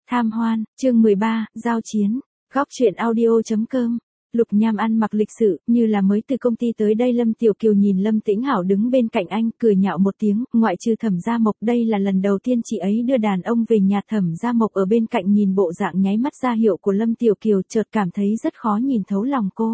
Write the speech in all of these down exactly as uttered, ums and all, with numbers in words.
Tham hoan, chương mười ba, giao chiến. Góc truyện audio.com. Lục Nham ăn mặc lịch sự, như là mới từ công ty tới đây. Lâm Tiểu Kiều nhìn Lâm Tĩnh Hảo đứng bên cạnh anh, cười nhạo một tiếng, ngoại trừ Thẩm Gia Mộc, đây là lần đầu tiên chị ấy đưa đàn ông về nhà. Thẩm Gia Mộc ở bên cạnh nhìn bộ dạng nháy mắt ra hiệu của Lâm Tiểu Kiều, chợt cảm thấy rất khó nhìn thấu lòng cô.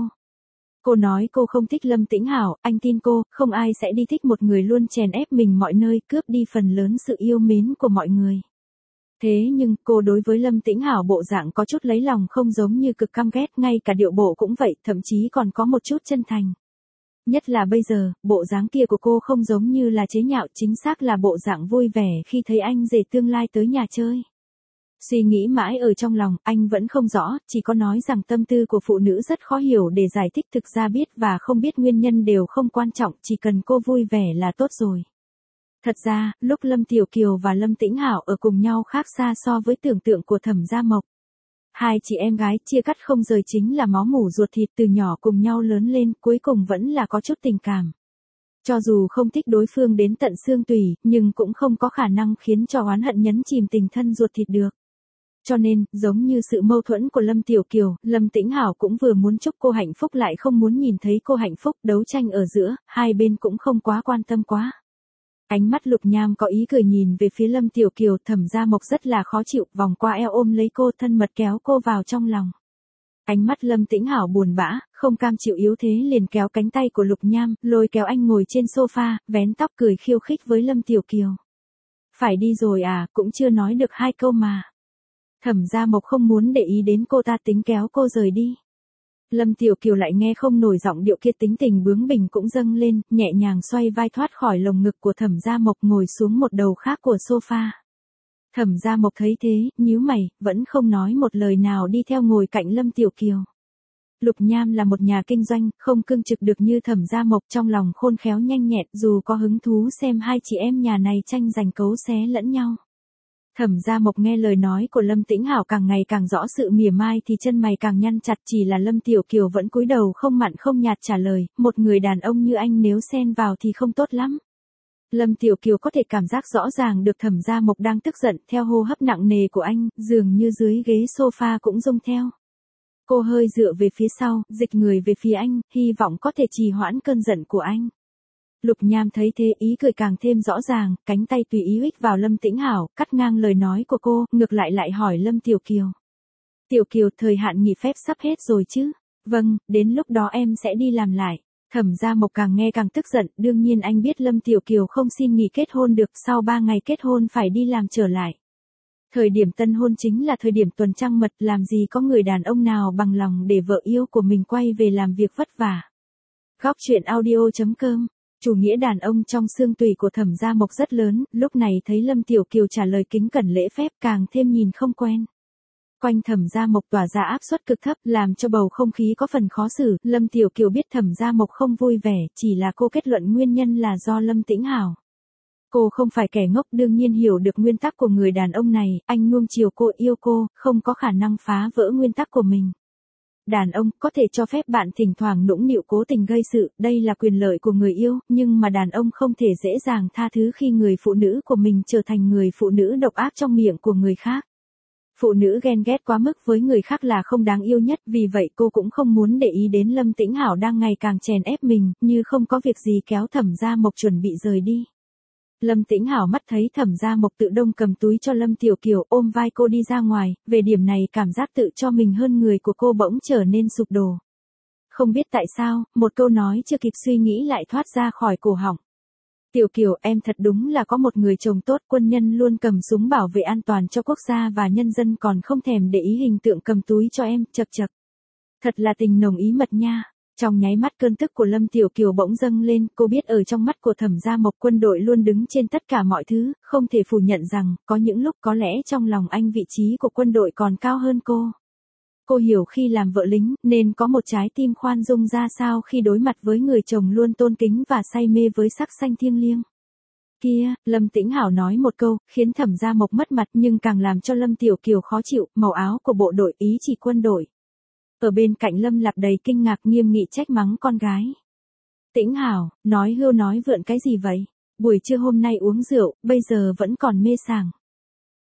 Cô nói cô không thích Lâm Tĩnh Hảo, anh tin cô, không ai sẽ đi thích một người luôn chèn ép mình mọi nơi, cướp đi phần lớn sự yêu mến của mọi người. Thế nhưng, cô đối với Lâm Tĩnh Hảo bộ dạng có chút lấy lòng, không giống như cực căm ghét, ngay cả điệu bộ cũng vậy, thậm chí còn có một chút chân thành. Nhất là bây giờ, bộ dáng kia của cô không giống như là chế nhạo, chính xác là bộ dạng vui vẻ khi thấy anh rể tương lai tới nhà chơi. Suy nghĩ mãi ở trong lòng, anh vẫn không rõ, chỉ có nói rằng tâm tư của phụ nữ rất khó hiểu để giải thích, thực ra biết và không biết nguyên nhân đều không quan trọng, chỉ cần cô vui vẻ là tốt rồi. Thật ra, lúc Lâm Tiểu Kiều và Lâm Tĩnh Hảo ở cùng nhau khác xa so với tưởng tượng của Thẩm Gia Mộc. Hai chị em gái chia cắt không rời, chính là máu mủ ruột thịt, từ nhỏ cùng nhau lớn lên, cuối cùng vẫn là có chút tình cảm. Cho dù không thích đối phương đến tận xương tủy, nhưng cũng không có khả năng khiến cho oán hận nhấn chìm tình thân ruột thịt được. Cho nên, giống như sự mâu thuẫn của Lâm Tiểu Kiều, Lâm Tĩnh Hảo cũng vừa muốn chúc cô hạnh phúc lại không muốn nhìn thấy cô hạnh phúc, đấu tranh ở giữa, hai bên cũng không quá quan tâm quá. Ánh mắt Lục Nham có ý cười nhìn về phía Lâm Tiểu Kiều. Thẩm Gia Mộc rất là khó chịu, vòng qua eo ôm lấy cô, thân mật kéo cô vào trong lòng. Ánh mắt Lâm Tĩnh Hảo buồn bã, không cam chịu yếu thế liền kéo cánh tay của Lục Nham, lôi kéo anh ngồi trên sofa, vén tóc cười khiêu khích với Lâm Tiểu Kiều. Phải đi rồi à, cũng chưa nói được hai câu mà. Thẩm Gia Mộc không muốn để ý đến cô ta, tính kéo cô rời đi. Lâm Tiểu Kiều lại nghe không nổi giọng điệu kia, tính tình bướng bỉnh cũng dâng lên, nhẹ nhàng xoay vai thoát khỏi lồng ngực của Thẩm Gia Mộc, ngồi xuống một đầu khác của sofa. Thẩm Gia Mộc thấy thế, nhíu mày, vẫn không nói một lời nào, đi theo ngồi cạnh Lâm Tiểu Kiều. Lục Nham là một nhà kinh doanh, không cương trực được như Thẩm Gia Mộc, trong lòng khôn khéo nhanh nhẹn, dù có hứng thú xem hai chị em nhà này tranh giành cấu xé lẫn nhau. Thẩm Gia Mộc nghe lời nói của Lâm Tĩnh Hảo càng ngày càng rõ sự mỉa mai thì chân mày càng nhăn chặt, chỉ là Lâm Tiểu Kiều vẫn cúi đầu không mặn không nhạt trả lời, một người đàn ông như anh nếu xen vào thì không tốt lắm. Lâm Tiểu Kiều có thể cảm giác rõ ràng được Thẩm Gia Mộc đang tức giận, theo hô hấp nặng nề của anh, dường như dưới ghế sofa cũng rung theo. Cô hơi dựa về phía sau, dịch người về phía anh, hy vọng có thể trì hoãn cơn giận của anh. Lục Nham thấy thế, ý cười càng thêm rõ ràng, cánh tay tùy ý huých vào Lâm Tĩnh Hảo, cắt ngang lời nói của cô, ngược lại lại hỏi Lâm Tiểu Kiều. Tiểu Kiều, thời hạn nghỉ phép sắp hết rồi chứ? Vâng, đến lúc đó em sẽ đi làm lại. Thẩm Gia Mộc càng nghe càng tức giận, đương nhiên anh biết Lâm Tiểu Kiều không xin nghỉ kết hôn được, sau ba ngày kết hôn phải đi làm trở lại. Thời điểm tân hôn chính là thời điểm tuần trăng mật, làm gì có người đàn ông nào bằng lòng để vợ yêu của mình quay về làm việc vất vả. Góc truyện audio.com. Chủ nghĩa đàn ông trong xương tủy của Thẩm Gia Mộc rất lớn, lúc này thấy Lâm Tiểu Kiều trả lời kính cẩn lễ phép, càng thêm nhìn không quen. Quanh Thẩm Gia Mộc tỏa ra áp suất cực thấp, làm cho bầu không khí có phần khó xử. Lâm Tiểu Kiều biết Thẩm Gia Mộc không vui vẻ, chỉ là cô kết luận nguyên nhân là do Lâm Tĩnh Hảo. Cô không phải kẻ ngốc, đương nhiên hiểu được nguyên tắc của người đàn ông này, anh nuông chiều cô, yêu cô, không có khả năng phá vỡ nguyên tắc của mình. Đàn ông có thể cho phép bạn thỉnh thoảng nũng nịu cố tình gây sự, đây là quyền lợi của người yêu, nhưng mà đàn ông không thể dễ dàng tha thứ khi người phụ nữ của mình trở thành người phụ nữ độc ác trong miệng của người khác. Phụ nữ ghen ghét quá mức với người khác là không đáng yêu nhất, vì vậy cô cũng không muốn để ý đến Lâm Tĩnh Hảo đang ngày càng chèn ép mình, như không có việc gì kéo Thẩm Gia Mộc chuẩn bị rời đi. Lâm Tĩnh Hảo mắt thấy Thẩm Gia Mộc tự đông cầm túi cho Lâm Tiểu Kiều, ôm vai cô đi ra ngoài, về điểm này cảm giác tự cho mình hơn người của cô bỗng trở nên sụp đổ. Không biết tại sao, một câu nói chưa kịp suy nghĩ lại thoát ra khỏi cổ họng. Tiểu Kiều, em thật đúng là có một người chồng tốt, quân nhân luôn cầm súng bảo vệ an toàn cho quốc gia và nhân dân, còn không thèm để ý hình tượng cầm túi cho em, chật chật. Thật là tình nồng ý mật nha. Trong nháy mắt cơn tức của Lâm Tiểu Kiều bỗng dâng lên, cô biết ở trong mắt của Thẩm Gia Mộc quân đội luôn đứng trên tất cả mọi thứ, không thể phủ nhận rằng, có những lúc có lẽ trong lòng anh vị trí của quân đội còn cao hơn cô. Cô hiểu khi làm vợ lính, nên có một trái tim khoan dung ra sao khi đối mặt với người chồng luôn tôn kính và say mê với sắc xanh thiêng liêng. Kia, Lâm Tĩnh Hảo nói một câu, khiến Thẩm Gia Mộc mất mặt nhưng càng làm cho Lâm Tiểu Kiều khó chịu, màu áo của bộ đội, ý chỉ quân đội. Ở bên cạnh Lâm Lạp đầy kinh ngạc, nghiêm nghị trách mắng con gái. Tĩnh Hảo, nói hưu nói vượn cái gì vậy? Buổi trưa hôm nay uống rượu, bây giờ vẫn còn mê sảng.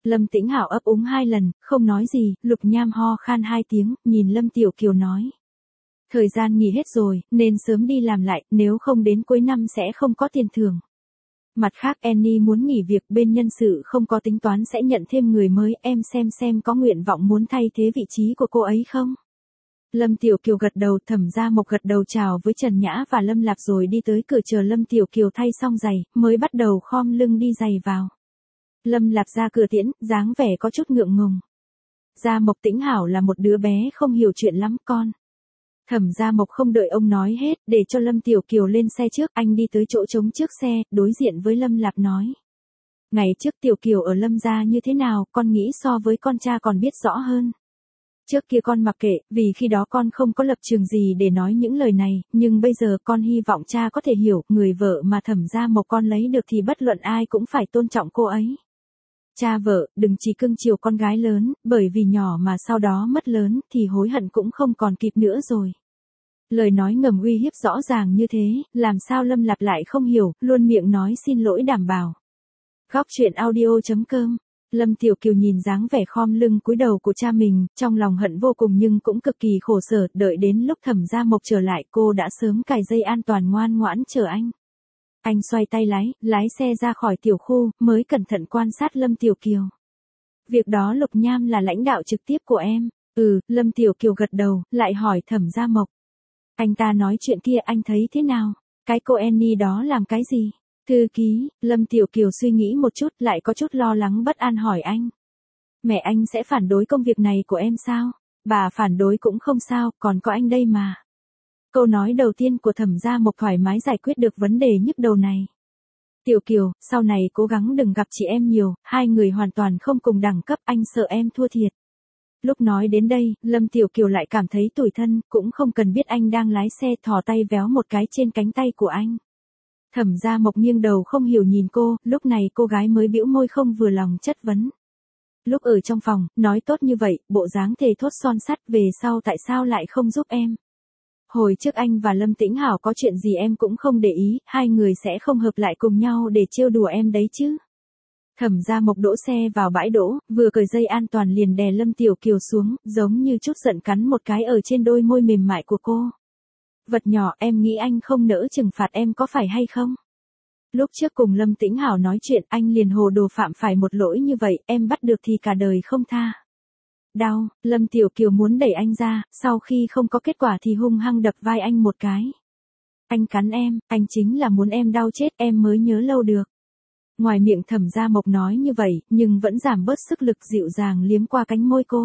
Lâm Tĩnh Hảo ấp úng hai lần, không nói gì, Lục Nham ho khan hai tiếng, nhìn Lâm Tiểu Kiều nói. Thời gian nghỉ hết rồi, nên sớm đi làm lại, nếu không đến cuối năm sẽ không có tiền thưởng. Mặt khác Annie muốn nghỉ việc, bên nhân sự không có tính toán sẽ nhận thêm người mới, em xem xem có nguyện vọng muốn thay thế vị trí của cô ấy không? Lâm Tiểu Kiều gật đầu, Thẩm Gia Mộc gật đầu chào với Trần Nhã và Lâm Lạp rồi đi tới cửa chờ Lâm Tiểu Kiều thay xong giày, mới bắt đầu khom lưng đi giày vào. Lâm Lạp ra cửa tiễn, dáng vẻ có chút ngượng ngùng. Gia Mộc Tĩnh Hảo là một đứa bé không hiểu chuyện lắm con. Thẩm Gia Mộc không đợi ông nói hết, để cho Lâm Tiểu Kiều lên xe trước, anh đi tới chỗ trống trước xe, đối diện với Lâm Lạp nói. Ngày trước Tiểu Kiều ở Lâm gia như thế nào, con nghĩ so với con cha còn biết rõ hơn. Trước kia con mặc kệ, vì khi đó con không có lập trường gì để nói những lời này, nhưng bây giờ con hy vọng cha có thể hiểu, người vợ mà Thẩm Gia Mộc con lấy được thì bất luận ai cũng phải tôn trọng cô ấy. Cha vợ, đừng chỉ cưng chiều con gái lớn, bởi vì nhỏ mà sau đó mất lớn thì hối hận cũng không còn kịp nữa rồi. Lời nói ngầm uy hiếp rõ ràng như thế, làm sao Lâm Lạp lại không hiểu, luôn miệng nói xin lỗi đảm bảo. Góc truyện audio chấm com. Lâm Tiểu Kiều nhìn dáng vẻ khom lưng cúi đầu của cha mình, trong lòng hận vô cùng nhưng cũng cực kỳ khổ sở, đợi đến lúc Thẩm Gia Mộc trở lại cô đã sớm cài dây an toàn ngoan ngoãn chờ anh. Anh xoay tay lái, lái xe ra khỏi tiểu khu, mới cẩn thận quan sát Lâm Tiểu Kiều. Việc đó Lục Nham là lãnh đạo trực tiếp của em. Ừ, Lâm Tiểu Kiều gật đầu, lại hỏi Thẩm Gia Mộc. Anh ta nói chuyện kia anh thấy thế nào? Cái cô Annie đó làm cái gì? Thư ký, Lâm Tiểu Kiều suy nghĩ một chút lại có chút lo lắng bất an hỏi anh. Mẹ anh sẽ phản đối công việc này của em sao? Bà phản đối cũng không sao, còn có anh đây mà. Câu nói đầu tiên của Thẩm Gia Mộc thoải mái giải quyết được vấn đề nhức đầu này. Tiểu Kiều, sau này cố gắng đừng gặp chị em nhiều, hai người hoàn toàn không cùng đẳng cấp, anh sợ em thua thiệt. Lúc nói đến đây, Lâm Tiểu Kiều lại cảm thấy tủi thân, cũng không cần biết anh đang lái xe, thò tay véo một cái trên cánh tay của anh. Thẩm Gia Mộc nghiêng đầu không hiểu nhìn cô, lúc này cô gái mới bĩu môi không vừa lòng chất vấn. Lúc ở trong phòng, nói tốt như vậy, bộ dáng thề thốt son sắt, về sau tại sao lại không giúp em? Hồi trước anh và Lâm Tĩnh Hảo có chuyện gì em cũng không để ý, hai người sẽ không hợp lại cùng nhau để trêu đùa em đấy chứ. Thẩm Gia Mộc đỗ xe vào bãi đỗ, vừa cởi dây an toàn liền đè Lâm Tiểu Kiều xuống, giống như chút giận cắn một cái ở trên đôi môi mềm mại của cô. Vật nhỏ, em nghĩ anh không nỡ trừng phạt em có phải hay không? Lúc trước cùng Lâm Tĩnh Hảo nói chuyện anh liền hồ đồ phạm phải một lỗi như vậy, em bắt được thì cả đời không tha. Đau, Lâm Tiểu Kiều muốn đẩy anh ra, sau khi không có kết quả thì hung hăng đập vai anh một cái. Anh cắn em, anh chính là muốn em đau chết em mới nhớ lâu được. Ngoài miệng Thẩm Gia Mộc nói như vậy, nhưng vẫn giảm bớt sức lực dịu dàng liếm qua cánh môi cô.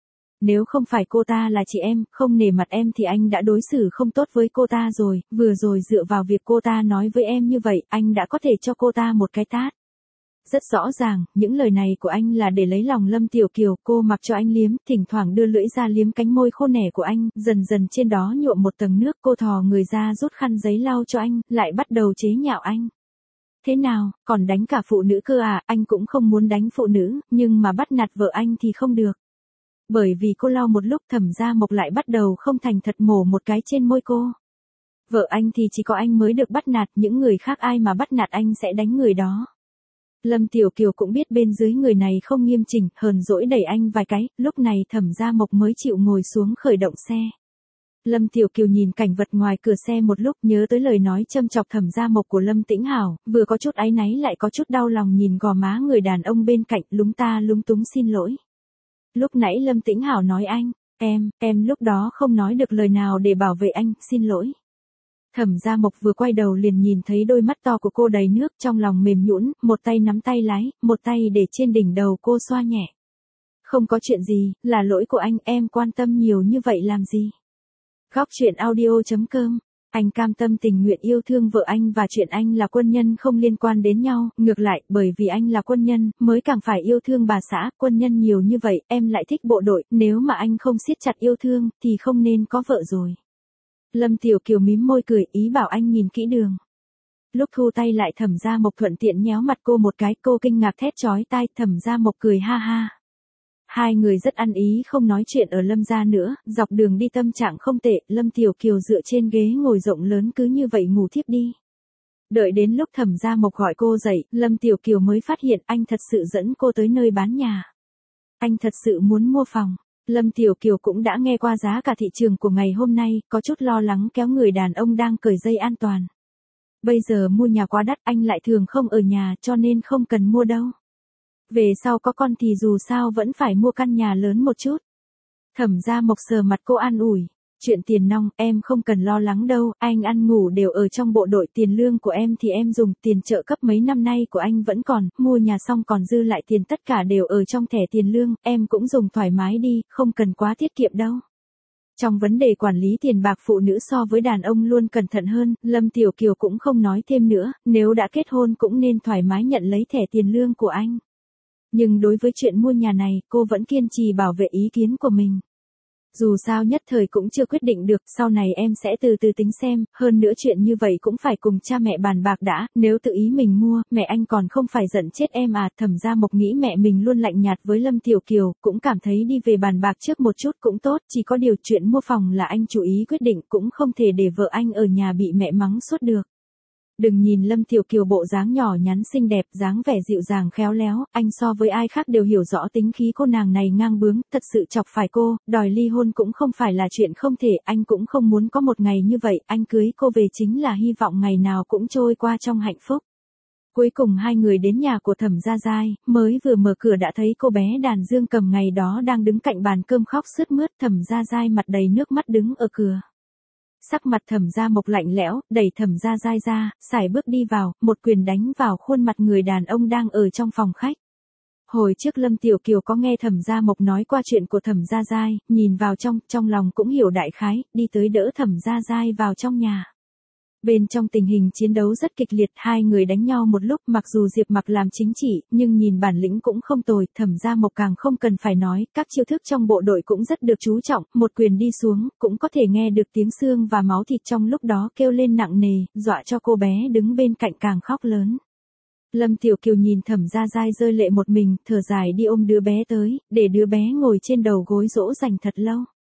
Nếu không phải cô ta là chị em, không nể mặt em thì anh đã đối xử không tốt với cô ta rồi, vừa rồi dựa vào việc cô ta nói với em như vậy, anh đã có thể cho cô ta một cái tát. Rất rõ ràng, những lời này của anh là để lấy lòng Lâm Tiểu Kiều, cô mặc cho anh liếm, thỉnh thoảng đưa lưỡi ra liếm cánh môi khô nẻ của anh, dần dần trên đó nhuộm một tầng nước, cô thò người ra rút khăn giấy lau cho anh, lại bắt đầu chế nhạo anh. Thế nào, còn đánh cả phụ nữ cơ à, anh cũng không muốn đánh phụ nữ, nhưng mà bắt nạt vợ anh thì không được. Bởi vì cô lau một lúc Thẩm Gia Mộc lại bắt đầu không thành thật mổ một cái trên môi cô. Vợ anh thì chỉ có anh mới được bắt nạt, những người khác ai mà bắt nạt anh sẽ đánh người đó. Lâm Tiểu Kiều cũng biết bên dưới người này không nghiêm chỉnh, hờn dỗi đẩy anh vài cái, lúc này Thẩm Gia Mộc mới chịu ngồi xuống khởi động xe. Lâm Tiểu Kiều nhìn cảnh vật ngoài cửa xe một lúc, nhớ tới lời nói châm chọc Thẩm Gia Mộc của Lâm Tĩnh Hảo, vừa có chút áy náy lại có chút đau lòng nhìn gò má người đàn ông bên cạnh, lúng ta lúng túng xin lỗi. Lúc nãy Lâm Tĩnh Hảo nói anh, em, em lúc đó không nói được lời nào để bảo vệ anh, xin lỗi. Thẩm Gia Mộc vừa quay đầu liền nhìn thấy đôi mắt to của cô đầy nước, trong lòng mềm nhũn, một tay nắm tay lái, một tay để trên đỉnh đầu cô xoa nhẹ. Không có chuyện gì, là lỗi của anh, em quan tâm nhiều như vậy làm gì? Góc truyện audio chấm com. Anh cam tâm tình nguyện yêu thương vợ anh và chuyện anh là quân nhân không liên quan đến nhau, ngược lại, bởi vì anh là quân nhân, mới càng phải yêu thương bà xã, quân nhân nhiều như vậy, em lại thích bộ đội, nếu mà anh không siết chặt yêu thương, thì không nên có vợ rồi. Lâm Tiểu Kiều mím môi cười, ý bảo anh nhìn kỹ đường. Lúc thu tay lại Thẩm Gia Mộc thuận tiện nhéo mặt cô một cái, cô kinh ngạc thét chói tai, Thẩm Gia Mộc cười ha ha. Hai người rất ăn ý không nói chuyện ở Lâm gia nữa, dọc đường đi tâm trạng không tệ, Lâm Tiểu Kiều dựa trên ghế ngồi rộng lớn cứ như vậy ngủ thiếp đi. Đợi đến lúc Thẩm Gia Mộc gọi cô dậy, Lâm Tiểu Kiều mới phát hiện anh thật sự dẫn cô tới nơi bán nhà. Anh thật sự muốn mua phòng. Lâm Tiểu Kiều cũng đã nghe qua giá cả thị trường của ngày hôm nay, có chút lo lắng kéo người đàn ông đang cởi dây an toàn. Bây giờ mua nhà quá đắt, anh lại thường không ở nhà cho nên không cần mua đâu. Về sau có con thì dù sao vẫn phải mua căn nhà lớn một chút. Thẩm Gia Mộc sờ mặt cô an ủi. Chuyện tiền nong, em không cần lo lắng đâu, anh ăn ngủ đều ở trong bộ đội, tiền lương của em thì em dùng, tiền trợ cấp mấy năm nay của anh vẫn còn, mua nhà xong còn dư lại tiền tất cả đều ở trong thẻ tiền lương, em cũng dùng thoải mái đi, không cần quá tiết kiệm đâu. Trong vấn đề quản lý tiền bạc phụ nữ so với đàn ông luôn cẩn thận hơn, Lâm Tiểu Kiều cũng không nói thêm nữa, nếu đã kết hôn cũng nên thoải mái nhận lấy thẻ tiền lương của anh. Nhưng đối với chuyện mua nhà này, cô vẫn kiên trì bảo vệ ý kiến của mình. Dù sao nhất thời cũng chưa quyết định được, sau này em sẽ từ từ tính xem, hơn nữa chuyện như vậy cũng phải cùng cha mẹ bàn bạc đã, nếu tự ý mình mua, mẹ anh còn không phải giận chết em à. Thẩm Gia Mộc nghĩ mẹ mình luôn lạnh nhạt với Lâm Tiểu Kiều, cũng cảm thấy đi về bàn bạc trước một chút cũng tốt, chỉ có điều chuyện mua phòng là anh chủ ý quyết định, cũng không thể để vợ anh ở nhà bị mẹ mắng suốt được. Đừng nhìn Lâm Tiểu Kiều bộ dáng nhỏ nhắn xinh đẹp, dáng vẻ dịu dàng khéo léo, anh so với ai khác đều hiểu rõ tính khí cô nàng này ngang bướng, thật sự chọc phải cô, đòi ly hôn cũng không phải là chuyện không thể, anh cũng không muốn có một ngày như vậy, anh cưới cô về chính là hy vọng ngày nào cũng trôi qua trong hạnh phúc. Cuối cùng hai người đến nhà của Thẩm Gia Giai, mới vừa mở cửa đã thấy cô bé đàn dương cầm ngày đó đang đứng cạnh bàn cơm khóc sướt mướt. Thẩm Gia Giai mặt đầy nước mắt đứng ở cửa. Sắc mặt Thẩm Gia Mộc lạnh lẽo, đẩy Thẩm Gia Giai ra, sải bước đi vào, một quyền đánh vào khuôn mặt người đàn ông đang ở trong phòng khách. Hồi trước Lâm Tiểu Kiều có nghe Thẩm Gia Mộc nói qua chuyện của Thẩm Gia Giai, nhìn vào trong, trong lòng cũng hiểu đại khái, đi tới đỡ Thẩm Gia Giai vào trong nhà. Bên trong tình hình chiến đấu rất kịch liệt, hai người đánh nhau một lúc, mặc dù Diệp Mặc làm chính trị, nhưng nhìn bản lĩnh cũng không tồi, Thẩm Gia Mộc càng không cần phải nói, các chiêu thức trong bộ đội cũng rất được chú trọng, một quyền đi xuống, cũng có thể nghe được tiếng xương và máu thịt trong lúc đó kêu lên nặng nề, dọa cho cô bé đứng bên cạnh càng khóc lớn. Lâm Tiểu Kiều nhìn Thẩm Gia Giai rơi lệ một mình, thở dài đi ôm đứa bé tới, để đứa bé ngồi trên đầu gối dỗ dành thật lâu.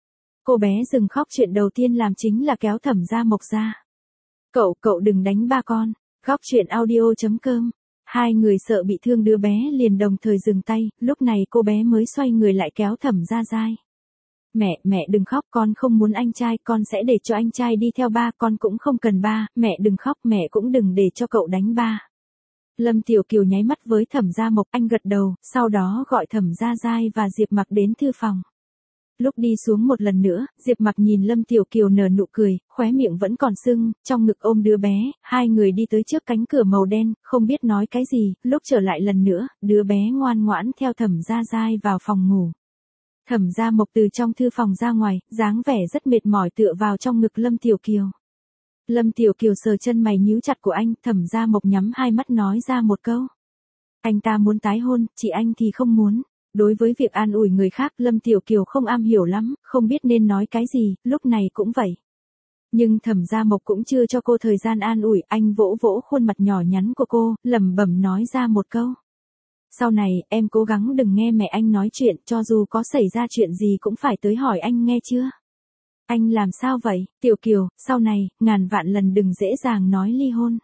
Cô bé dừng khóc, chuyện đầu tiên làm chính là kéo Thẩm Gia Mộc ra. Cậu, cậu đừng đánh ba con. Góc truyện audio chấm com. Hai người sợ bị thương đứa bé liền đồng thời dừng tay, lúc này cô bé mới xoay người lại kéo Thẩm Gia Giai. Mẹ, mẹ đừng khóc, con không muốn anh trai, con sẽ để cho anh trai đi theo ba, con cũng không cần ba, mẹ đừng khóc, mẹ cũng đừng để cho cậu đánh ba. Lâm Tiểu Kiều nháy mắt với Thẩm Gia Mộc, anh gật đầu, sau đó gọi Thẩm Gia Giai và Diệp Mặc đến thư phòng. Lúc đi xuống một lần nữa, Diệp Mặc nhìn Lâm Tiểu Kiều nở nụ cười, khóe miệng vẫn còn sưng, trong ngực ôm đứa bé, hai người đi tới trước cánh cửa màu đen, không biết nói cái gì, lúc trở lại lần nữa, đứa bé ngoan ngoãn theo Thẩm Gia Giai vào phòng ngủ. Thẩm Gia Mộc từ trong thư phòng ra ngoài, dáng vẻ rất mệt mỏi tựa vào trong ngực Lâm Tiểu Kiều. Lâm Tiểu Kiều sờ chân mày nhíu chặt của anh, Thẩm Gia Mộc nhắm hai mắt nói ra một câu. Anh ta muốn tái hôn, chị anh thì không muốn. Đối với việc an ủi người khác, Lâm Tiểu Kiều không am hiểu lắm, không biết nên nói cái gì, lúc này cũng vậy. Nhưng Thẩm Gia Mộc cũng chưa cho cô thời gian an ủi, anh vỗ vỗ khuôn mặt nhỏ nhắn của cô, lẩm bẩm nói ra một câu. Sau này, em cố gắng đừng nghe mẹ anh nói chuyện, cho dù có xảy ra chuyện gì cũng phải tới hỏi anh nghe chưa? Anh làm sao vậy, Tiểu Kiều, sau này, ngàn vạn lần đừng dễ dàng nói ly hôn.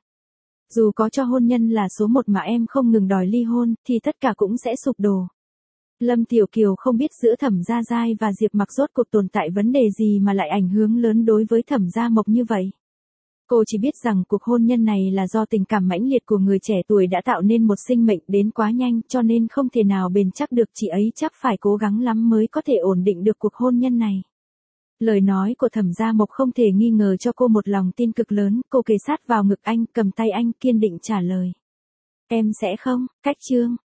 Dù có cho hôn nhân là số một mà em không ngừng đòi ly hôn, thì tất cả cũng sẽ sụp đổ. Lâm Tiểu Kiều không biết giữa Thẩm Gia Giai và Diệp Mặc rốt cuộc tồn tại vấn đề gì mà lại ảnh hưởng lớn đối với Thẩm Gia Mộc như vậy. Cô chỉ biết rằng cuộc hôn nhân này là do tình cảm mãnh liệt của người trẻ tuổi đã tạo nên một sinh mệnh đến quá nhanh, cho nên không thể nào bền chắc được, chị ấy chắc phải cố gắng lắm mới có thể ổn định được cuộc hôn nhân này. Lời nói của Thẩm Gia Mộc không thể nghi ngờ cho cô một lòng tin cực lớn, cô kề sát vào ngực anh, cầm tay anh kiên định trả lời. Em sẽ không, cách chương.